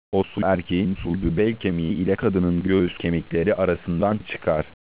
O su erkeğin sulbü bel kemiği ile kadının göğüs kemikleri arasından çıkar.